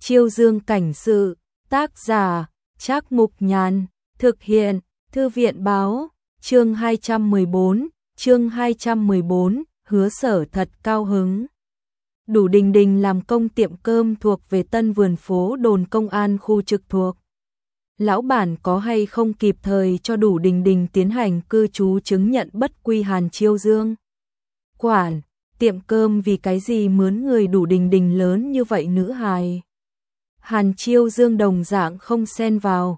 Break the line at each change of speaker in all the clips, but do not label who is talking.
Chiêu Dương cảnh sự, tác giả, Trác Mục Nhàn, thực hiện, Thư viện báo, chương 214, Hứa Sở thật cao hứng. Đủ Đình Đình làm công tiệm cơm thuộc về Tân Vườn phố đồn công an khu trực thuộc. Lão bản có hay không kịp thời cho Đủ Đình Đình tiến hành cư trú chứng nhận bất quy Hàn Chiêu Dương? Quản, tiệm cơm vì cái gì mướn người Đủ Đình Đình lớn như vậy nữ hài? Hàn Chiêu Dương đồng dạng không xen vào,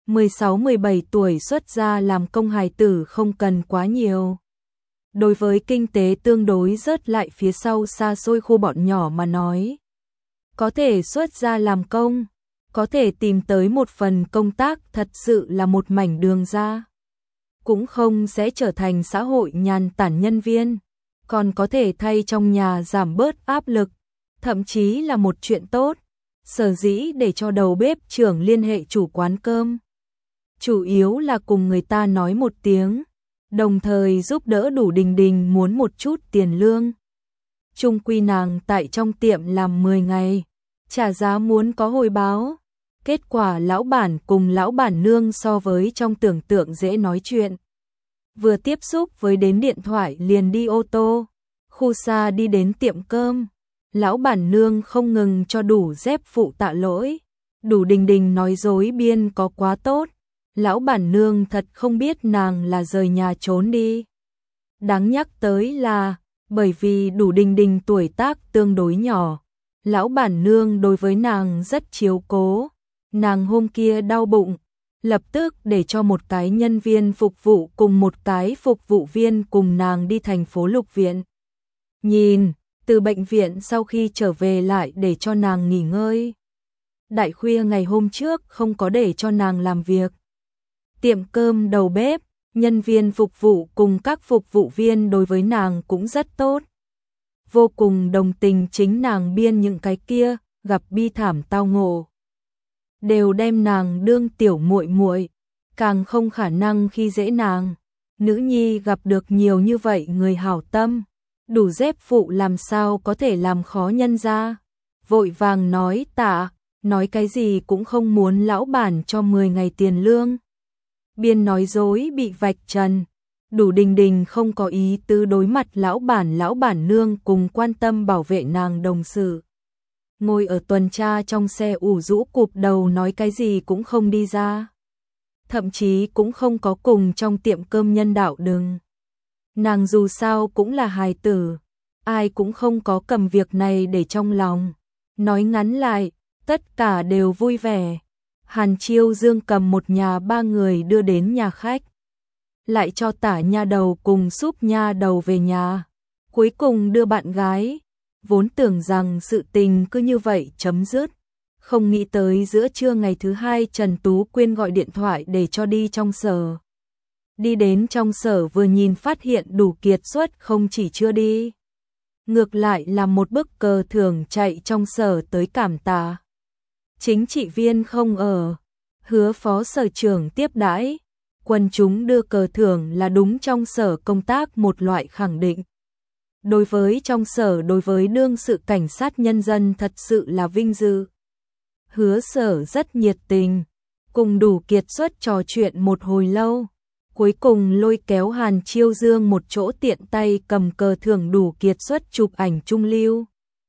16-17 tuổi xuất gia làm công hài tử không cần quá nhiều. Đối với kinh tế tương đối rớt lại phía sau xa xôi khu bọn nhỏ mà nói, có thể xuất gia làm công, có thể tìm tới một phần công tác thật sự là một mảnh đường ra. Cũng không sẽ trở thành xã hội nhàn tản nhân viên, còn có thể thay trong nhà giảm bớt áp lực, thậm chí là một chuyện tốt. Sở dĩ để cho đầu bếp trưởng liên hệ chủ quán cơm, chủ yếu là cùng người ta nói một tiếng, đồng thời giúp đỡ Đủ Đình Đình muốn một chút tiền lương. Chung quy nàng tại trong tiệm làm 10 ngày, trả giá muốn có hồi báo. Kết quả lão bản cùng lão bản nương so với trong tưởng tượng dễ nói chuyện. Vừa tiếp xúc với đến điện thoại liền đi ô tô, khu xa đi đến tiệm cơm. Lão bản nương không ngừng cho Đủ dép phụ tạ lỗi. Đủ Đình Đình nói dối biên có quá tốt. Lão bản nương thật không biết nàng là rời nhà trốn đi. Đáng nhắc tới là, bởi vì Đủ Đình Đình tuổi tác tương đối nhỏ, lão bản nương đối với nàng rất chiếu cố. Nàng hôm kia đau bụng, lập tức để cho một cái nhân viên phục vụ cùng một cái phục vụ viên cùng nàng đi thành phố Lục Viện. Nhìn, từ bệnh viện sau khi trở về lại để cho nàng nghỉ ngơi. Đại khuya ngày hôm trước không có để cho nàng làm việc. Tiệm cơm đầu bếp, nhân viên phục vụ cùng các phục vụ viên đối với nàng cũng rất tốt. Vô cùng đồng tình chính nàng biên những cái kia, gặp bi thảm tao ngộ. Đều đem nàng đương tiểu muội muội, càng không khả năng khi dễ nàng. Nữ nhi gặp được nhiều như vậy người hảo tâm, Đủ dép phụ làm sao có thể làm khó nhân ra. Vội vàng nói tạ, nói cái gì cũng không muốn lão bản cho 10 ngày tiền lương. Biên nói dối bị vạch trần, Đủ Đình Đình không có ý tứ đối mặt lão bản nương cùng quan tâm bảo vệ nàng đồng sự. Ngồi ở tuần tra trong xe ủ rũ cụp đầu nói cái gì cũng không đi ra. Thậm chí cũng không có cùng trong tiệm cơm nhân đạo đừng. Nàng dù sao cũng là hài tử, ai cũng không có cầm việc này để trong lòng. Nói ngắn lại, tất cả đều vui vẻ. Hàn Chiêu Dương cầm một nhà 3 người đưa đến nhà khách. Lại cho tả nha đầu cùng súp nha đầu về nhà. Cuối cùng đưa bạn gái. Vốn tưởng rằng sự tình cứ như vậy chấm dứt. Không nghĩ tới giữa trưa ngày thứ 2 Trần Tú Quyên gọi điện thoại để cho đi trong sở. Đi đến trong sở vừa nhìn phát hiện Đủ kiệt xuất không chỉ chưa đi. Ngược lại là một bức cờ thưởng chạy trong sở tới cảm tạ. Chính trị viên không ở, Hứa phó sở trưởng tiếp đãi, quần chúng đưa cờ thưởng là đúng trong sở công tác một loại khẳng định. Đối với trong sở đối với đương sự cảnh sát nhân dân thật sự là vinh dự. Hứa sở rất nhiệt tình, cùng Đủ kiệt xuất trò chuyện một hồi lâu. Cuối cùng lôi kéo Hàn Chiêu Dương một chỗ tiện tay cầm cờ thưởng Đủ kiệt xuất chụp ảnh trung lưu.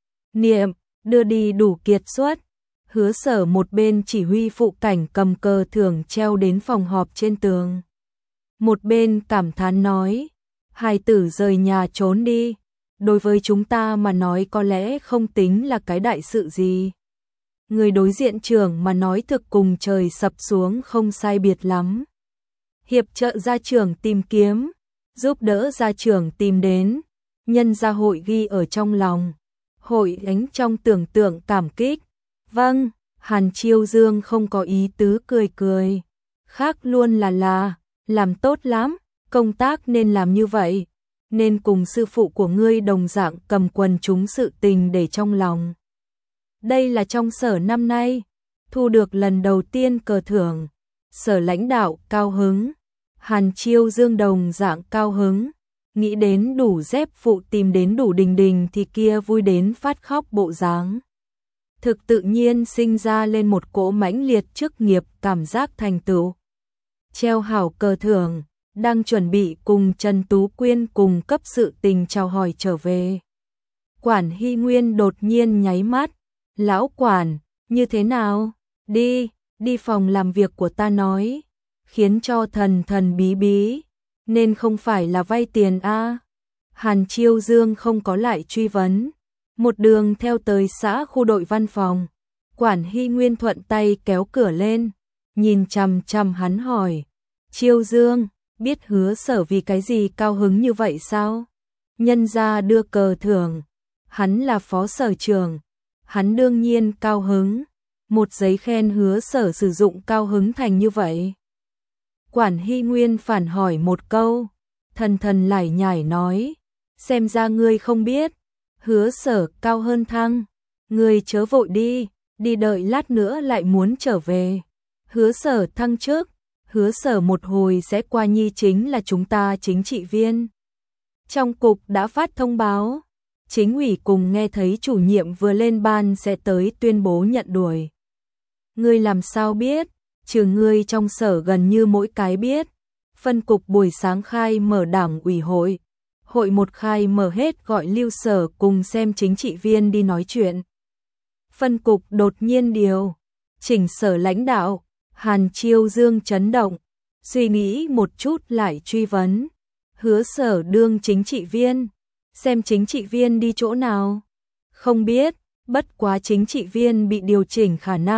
Niệm, đưa đi Đủ kiệt xuất. Hứa sở một bên chỉ huy phụ cảnh cầm cờ thưởng treo đến phòng họp trên tường. Một bên cảm thán nói, hài tử rời nhà trốn đi. Đối với chúng ta mà nói có lẽ không tính là cái đại sự gì. Người đối diện trưởng mà nói thực cùng trời sập xuống không sai biệt lắm. Hiệp trợ gia trưởng tìm kiếm, giúp đỡ gia trưởng tìm đến, nhân gia hội ghi ở trong lòng, hội ánh trong tưởng tượng cảm kích. Vâng, Hàn Chiêu Dương không có ý tứ cười cười. Khác luôn là, làm tốt lắm, công tác nên làm như vậy. Nên cùng sư phụ của ngươi đồng dạng cầm quần chúng sự tình để trong lòng. Đây là trong sở năm nay, thu được lần đầu tiên cờ thưởng. Sở lãnh đạo cao hứng, Hàn Chiêu Dương đồng dạng cao hứng. Nghĩ đến Đủ dép phụ tìm đến Đủ Đình Đình thì kia vui đến phát khóc bộ dáng. thực tự nhiên sinh ra lên một cỗ mãnh liệt chức nghiệp cảm giác thành tựu. Treo hảo cờ thưởng, đang chuẩn bị cùng Trần Tú Quyên cùng cấp sự tình chào hỏi trở về. Quản Hy Nguyên đột nhiên nháy mắt, lão quản, như thế nào? Đi phòng làm việc của ta nói, khiến cho thần thần bí bí, nên không phải là vay tiền a. Hàn Chiêu Dương không có lại truy vấn, một đường theo tới xã khu đội văn phòng. Quản Hy Nguyên thuận tay kéo cửa lên, nhìn chằm chằm hắn hỏi, Chiêu Dương, biết Hứa Sở vì cái gì cao hứng như vậy sao? Nhân gia đưa cờ thưởng, hắn là phó sở trưởng, hắn đương nhiên cao hứng, một giấy khen Hứa Sở sử dụng cao hứng thành như vậy. Quản Hy Nguyên phản hỏi một câu, thần thần lải nhải nói, xem ra ngươi không biết, Hứa Sở cao hơn thăng, ngươi chớ vội đi đợi lát nữa lại muốn trở về. Hứa Sở thăng trước, Hứa Sở một hồi sẽ qua nhi chính là chúng ta chính trị viên. Trong cục đã phát thông báo, chính ủy cùng nghe thấy chủ nhiệm vừa lên ban sẽ tới tuyên bố nhận đuổi. Ngươi làm sao biết, trừ ngươi trong sở gần như mỗi cái biết. Phân cục buổi sáng khai mở đảng ủy hội, hội một khai mở hết gọi Lưu Sở cùng xem chính trị viên đi nói chuyện. Phân cục đột nhiên điều chỉnh sở lãnh đạo, Hàn Chiêu Dương chấn động, suy nghĩ một chút lại truy vấn, Hứa Sở đương chính trị viên, xem chính trị viên đi chỗ nào? Không biết, bất quá chính trị viên bị điều chỉnh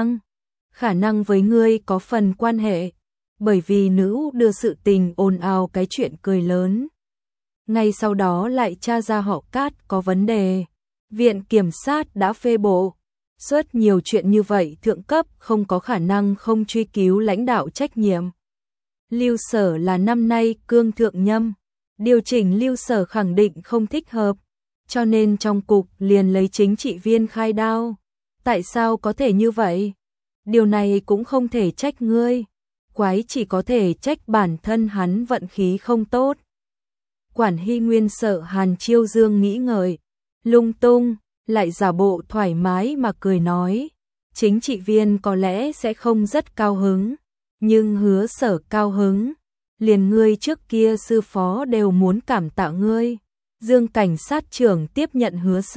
khả năng với ngươi có phần quan hệ, bởi vì nữ đưa sự tình ồn ào cái chuyện cười lớn. Ngay sau đó lại tra ra họ Cát có vấn đề, viện kiểm sát đã phê bộ. Suốt nhiều chuyện như vậy thượng cấp không có khả năng không truy cứu lãnh đạo trách nhiệm. Lưu Sở là năm nay cương thượng nhâm, điều chỉnh Lưu Sở khẳng định không thích hợp, cho nên trong cục liền lấy chính trị viên khai đao. Tại sao có thể như vậy? Điều này cũng không thể trách ngươi, quái chỉ có thể trách bản thân hắn vận khí không tốt. Quản Hy Nguyên sợ Hàn Chiêu Dương nghĩ ngợi, lung tung, lại giả bộ thoải mái mà cười nói, chính trị viên có lẽ sẽ không rất cao hứng, nhưng Hứa Sở cao hứng, liền ngươi trước kia sư phó đều muốn cảm tạ ngươi. Dương cảnh sát trưởng tiếp nhận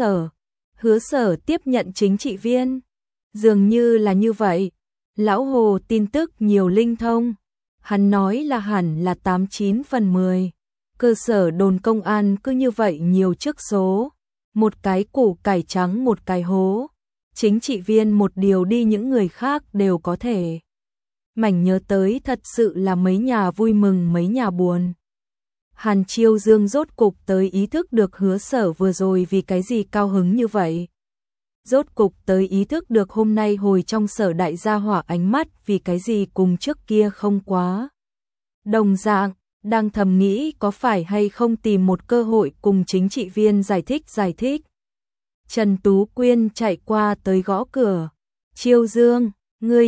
Hứa Sở tiếp nhận chính trị viên, dường như là như vậy. Lão Hồ tin tức nhiều linh thông, hắn nói là hẳn là 89 phần 10. Cơ sở đồn công an cứ như vậy nhiều chức số, một cái củ cải trắng một cái hố, chính trị viên một điều đi những người khác đều có thể. Mảnh nhớ tới thật sự là mấy nhà vui mừng mấy nhà buồn. Hàn Chiêu Dương rốt cục tới ý thức được Hứa Sở vừa rồi vì cái gì cao hứng như vậy. Rốt cục tới ý thức được hôm nay hồi trong sở đại gia hỏa ánh mắt vì cái gì cùng trước kia không quá đồng dạng, đang thầm nghĩ có phải hay không tìm một cơ hội cùng chính trị viên giải thích. Trần Tú Quyên chạy qua tới gõ cửa, Chiêu Dương, ngươi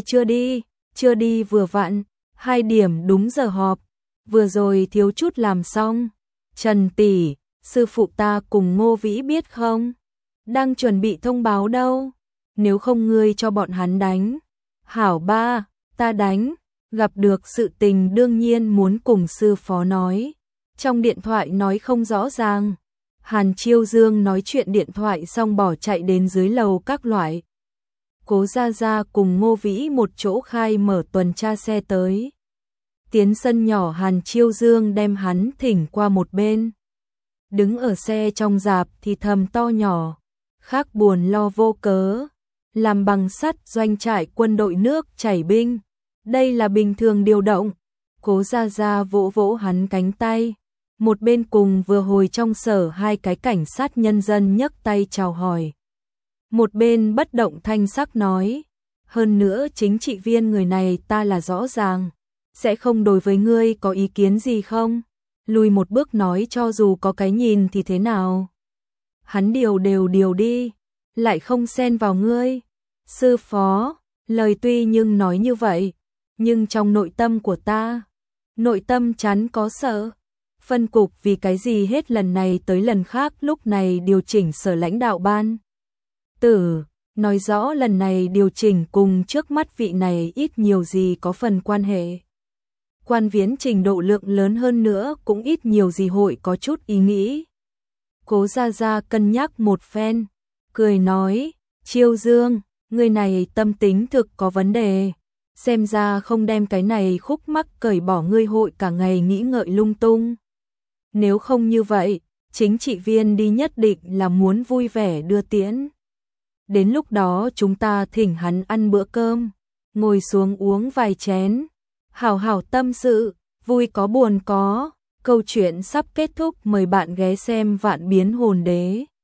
chưa đi vừa vặn, 2 điểm đúng giờ họp, vừa rồi thiếu chút làm xong. Trần tỷ, sư phụ ta cùng Ngô Vĩ biết không? Đang chuẩn bị thông báo đâu, nếu không ngươi cho bọn hắn đánh. Hảo ba, ta đánh, gặp được sự tình đương nhiên muốn cùng sư phó nói. Trong điện thoại nói không rõ ràng. Hàn Chiêu Dương nói chuyện điện thoại xong bỏ chạy đến dưới lầu các loại. Cố Gia Gia cùng Ngô Vĩ một chỗ khai mở tuần tra xe tới. Tiến sân nhỏ Hàn Chiêu Dương đem hắn thỉnh qua một bên. Đứng ở xe trong rạp thì thầm to nhỏ, khác buồn lo vô cớ, làm bằng sắt doanh trại quân đội nước chảy binh, đây là bình thường điều động. Cố Gia Gia vỗ vỗ hắn cánh tay, một bên cùng vừa hồi trong sở 2 cái cảnh sát nhân dân nhấc tay chào hỏi. Một bên bất động thanh sắc nói, hơn nữa chính trị viên người này ta là rõ ràng, sẽ không đối với ngươi có ý kiến gì không? Lùi một bước nói cho dù có cái nhìn thì thế nào? Hắn điều đi, lại không xen vào ngươi. Sư phó, lời tuy nhưng nói như vậy, nhưng trong nội tâm của ta, nội tâm chắn có sợ. Phân cục vì cái gì hết lần này tới lần khác lúc này điều chỉnh sở lãnh đạo ban. Nói rõ lần này điều chỉnh cùng trước mắt vị này ít nhiều gì có phần quan hệ. Quan Viễn trình độ lượng lớn hơn nữa cũng ít nhiều gì hội có chút ý nghĩ. Cố Gia Gia cân nhắc một phen, cười nói, Chiêu Dương, người này tâm tính thực có vấn đề. Xem ra không đem cái này khúc mắc cởi bỏ ngươi hội cả ngày nghĩ ngợi lung tung. Nếu không như vậy, chính trị viên đi nhất định là muốn vui vẻ đưa tiễn. Đến lúc đó chúng ta thỉnh hắn ăn bữa cơm, ngồi xuống uống vài chén, hảo hảo tâm sự, vui có buồn có. Câu chuyện sắp kết thúc, mời bạn ghé xem Vạn Biến Hồn Đế.